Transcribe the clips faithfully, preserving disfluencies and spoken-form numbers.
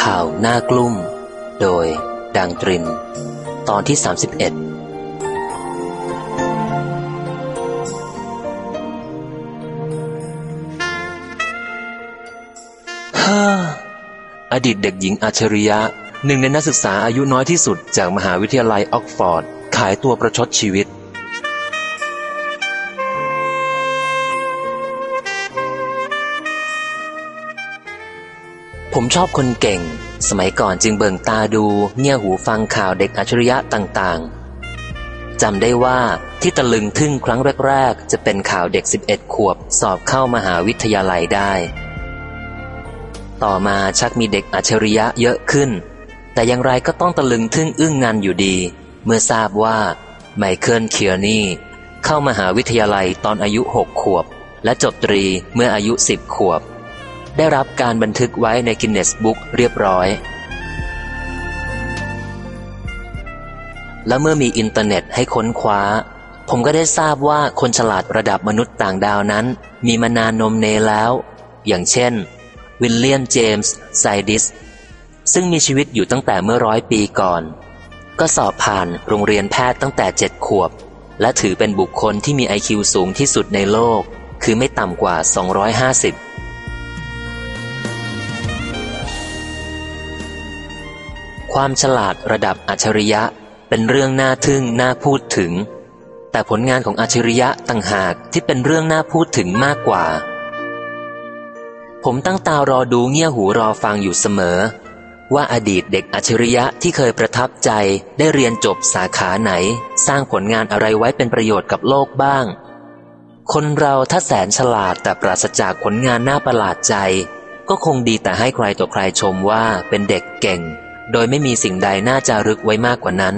ข่าวหน้ากลุ้มโดยดังตรินตอนที่สามสิบเอ็ดฮ่าอดีตเด็กหญิงอัจฉริยะหนึ่งในนักศึกษาอายุน้อยที่สุดจากมหาวิทยาลัยออกฟอร์ดขายตัวประชดชีวิตผมชอบคนเก่งสมัยก่อนจึงเบิ่งตาดูเงี่ยหูฟังข่าวเด็กอัจฉริยะต่างๆจำได้ว่าที่ตะลึงทึ่งครั้งแรกๆจะเป็นข่าวเด็กสิบเอ็ดขวบสอบเข้ามหาวิทยาลัยได้ต่อมาชักมีเด็กอัจฉริยะเยอะขึ้นแต่อย่างไรก็ต้องตะลึงทึ่งอึ้งงันอยู่ดีเมื่อทราบว่าไมเคิลเคียร์นีเข้ามหาวิทยาลัยตอนอายุหกขวบและจบตรีเมื่ออายุสิบขวบได้รับการบันทึกไว้ในกินเนสบุ๊กเรียบร้อยและเมื่อมีอินเทอร์เน็ตให้ค้นคว้าผมก็ได้ทราบว่าคนฉลาดระดับมนุษย์ต่างดาวนั้นมีมานานนมเนแล้วอย่างเช่นวิลเลียมเจมส์ไซดิสซึ่งมีชีวิตอยู่ตั้งแต่เมื่อร้อยปีก่อนก็สอบผ่านโรงเรียนแพทย์ตั้งแต่เจ็ดขวบและถือเป็นบุคคลที่มี ไอ คิว สูงที่สุดในโลกคือไม่ต่ำกว่าสองร้อยห้าสิบความฉลาดระดับอัจฉริยะเป็นเรื่องน่าทึ่งน่าพูดถึงแต่ผลงานของอัจฉริยะต่างหากที่เป็นเรื่องน่าพูดถึงมากกว่าผมตั้งตารอดูเงี่ยหูรอฟังอยู่เสมอว่าอดีตเด็กอัจฉริยะที่เคยประทับใจได้เรียนจบสาขาไหนสร้างผลงานอะไรไว้เป็นประโยชน์กับโลกบ้างคนเราถ้าแสนฉลาดแต่ปราศจากผลงานน่าประหลาดใจก็คงดีแต่ให้ใครต่อใครชมว่าเป็นเด็กเก่งโดยไม่มีสิ่งใดน่าจารึกไว้มากกว่านั้น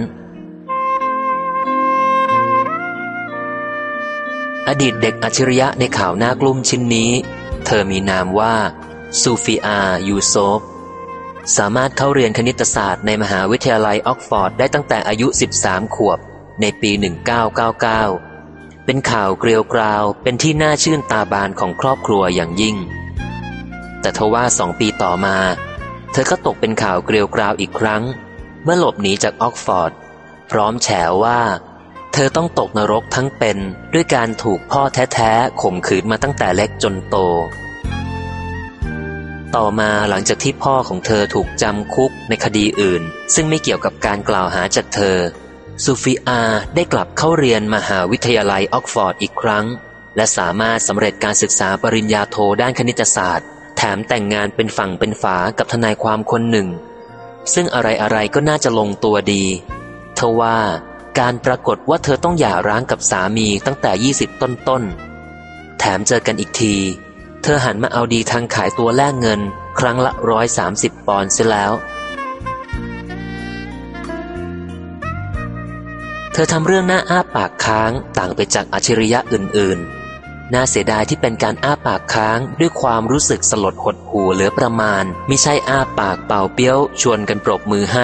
อดีตเด็กอัจฉริยะในข่าวหน้ากลุ้มชิ้นนี้เธอมีนามว่าซูฟีอายูโซฟสามารถเข้าเรียนคณิตศาสตร์ในมหาวิทยาลัยออกฟอร์ดได้ตั้งแต่อายุสิบสามขวบในปีหนึ่งพันเก้าร้อยเก้าสิบเก้าเป็นข่าวเกลียวกราวเป็นที่น่าชื่นตาบานของครอบครัวอย่างยิ่งแต่ทว่าสองปีต่อมาเธอก็ตกเป็นข่าวเกลียวกราวอีกครั้งเมื่อหลบหนีจากออกฟอร์ดพร้อมแฉว่าเธอต้องตกนรกทั้งเป็นด้วยการถูกพ่อแท้ๆข่มขืนมาตั้งแต่เล็กจนโตต่อมาหลังจากที่พ่อของเธอถูกจำคุกในคดีอื่นซึ่งไม่เกี่ยวกับการกล่าวหาจากเธอซูฟีอาได้กลับเข้าเรียนมหาวิทยาลัยออกฟอร์ดอีกครั้งและสามารถสำเร็จการศึกษาปริญญาโทด้านคณิตศาสตร์แถมแต่งงานเป็นฝั่งเป็นฝากับทนายความคนหนึ่งซึ่งอะไรๆก็น่าจะลงตัวดีทว่าการปรากฏว่าเธอต้องหย่าร้างกับสามีตั้งแต่ยี่สิบต้นๆแถมเจอกันอีกทีเธอหันมาเอาดีทางขายตัวแลกเงินครั้งละร้อยสามสิบปอนด์เสียแล้วเธอทำเรื่องหน้าอ้าปากค้างต่างไปจากอัจฉริยะอื่นๆน่าเสียดายที่เป็นการอ้าปากค้างด้วยความรู้สึกสลดหดหู่เหลือประมาณมิใช่อ้าปากเป่าเปี้ยวชวนกันปรบมือให้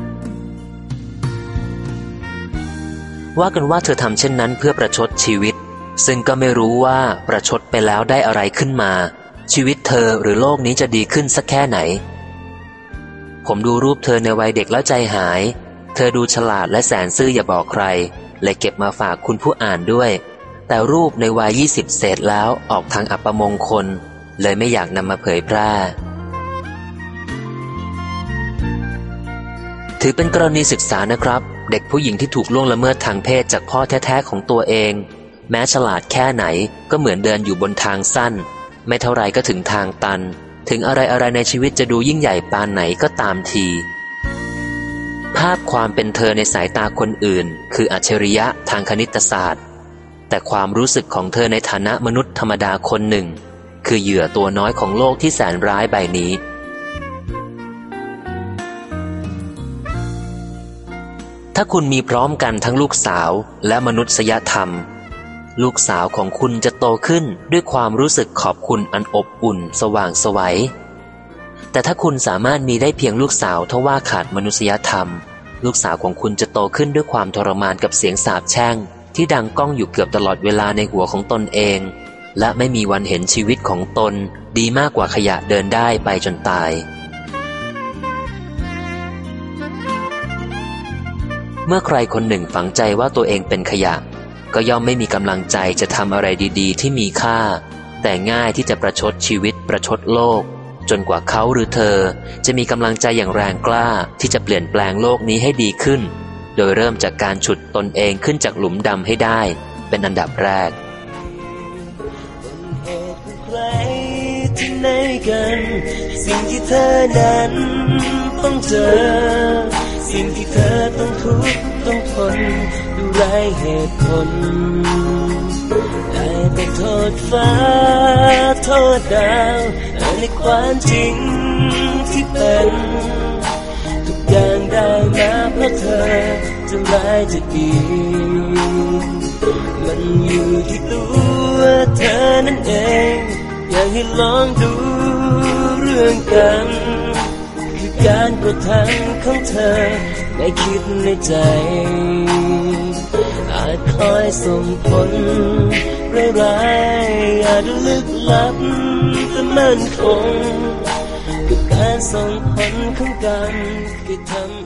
ว่ากันว่าเธอทำเช่นนั้นเพื่อประชดชีวิตซึ่งก็ไม่รู้ว่าประชดไปแล้วได้อะไรขึ้นมาชีวิตเธอหรือโลกนี้จะดีขึ้นสักแค่ไหนผมดูรูปเธอในวัยเด็กแล้วใจหายเธอดูฉลาดและแสนซื่ออย่าบอกใครเลยเก็บมาฝากคุณผู้อ่านด้วยแต่รูปในวัยยี่สิบเศษแล้วออกทางอัปมงคลเลยไม่อยากนำมาเผยแพร่ถือเป็นกรณีศึกษานะครับเด็กผู้หญิงที่ถูกล่วงละเมิดทางเพศจากพ่อแท้ๆของตัวเองแม้ฉลาดแค่ไหนก็เหมือนเดินอยู่บนทางสั้นไม่เท่าไรก็ถึงทางตันถึงอะไรๆในชีวิตจะดูยิ่งใหญ่ปานไหนก็ตามทีภาพความเป็นเธอในสายตาคนอื่นคืออัจฉริยะทางคณิตศาสตร์แต่ความรู้สึกของเธอในฐานะมนุษย์ธรรมดาคนหนึ่งคือเหยื่อตัวน้อยของโลกที่แสนร้ายใบนี้ถ้าคุณมีพร้อมกันทั้งลูกสาวและมนุษยธรรมลูกสาวของคุณจะโตขึ้นด้วยความรู้สึกขอบคุณอันอบอุ่นสว่างไสวแต่ถ้าคุณสามารถมีได้เพียงลูกสาวทว่าขาดมนุษยธรรมลูกสาวของคุณจะโตขึ้นด้วยความทรมานกับเสียงสาปแช่งที่ดังก้องอยู่เกือบตลอดเวลาในหัวของตนเองและไม่มีวันเห็นชีวิตของตนดีมากกว่าขยะเดินได้ไปจนตายเมื่อใครคนหนึ่งฝังใจว่าตัวเองเป็นขยะก็ย่อมไม่มีกำลังใจจะทำอะไรดีๆที่มีค่าแต่ง่ายที่จะประชดชีวิตประชดโลกจนกว่าเขาหรือเธอจะมีกำลังใจอย่างแรงกล้าที่จะเปลี่ยนแปลงโลกนี้ให้ดีขึ้นโดยเริ่มจากการฉุดตนเองขึ้นจากหลุมดำให้ได้เป็นอันดับแรกที่ไหนกันสิ่งที่เธอนั้นต้องเจอสิ่งที่เธอต้องทุกข์ต้องทนดูไรเหตุผลได้แต่โทษฟ้าโทษดาวในความจริงที่เป็นทุกอย่างได้มาเพราะเธอจะร้ายจะดีมันอยู่ที่ตัวเธอนั่นเองอยากให้ลองดูเรื่องกันคือการกระทำของเธอไม่คิดในใจอาจคอยส่งผลร้ายๆอาจลึกลับแต่มั่นคงกับการส่งผลของกันที่ทำ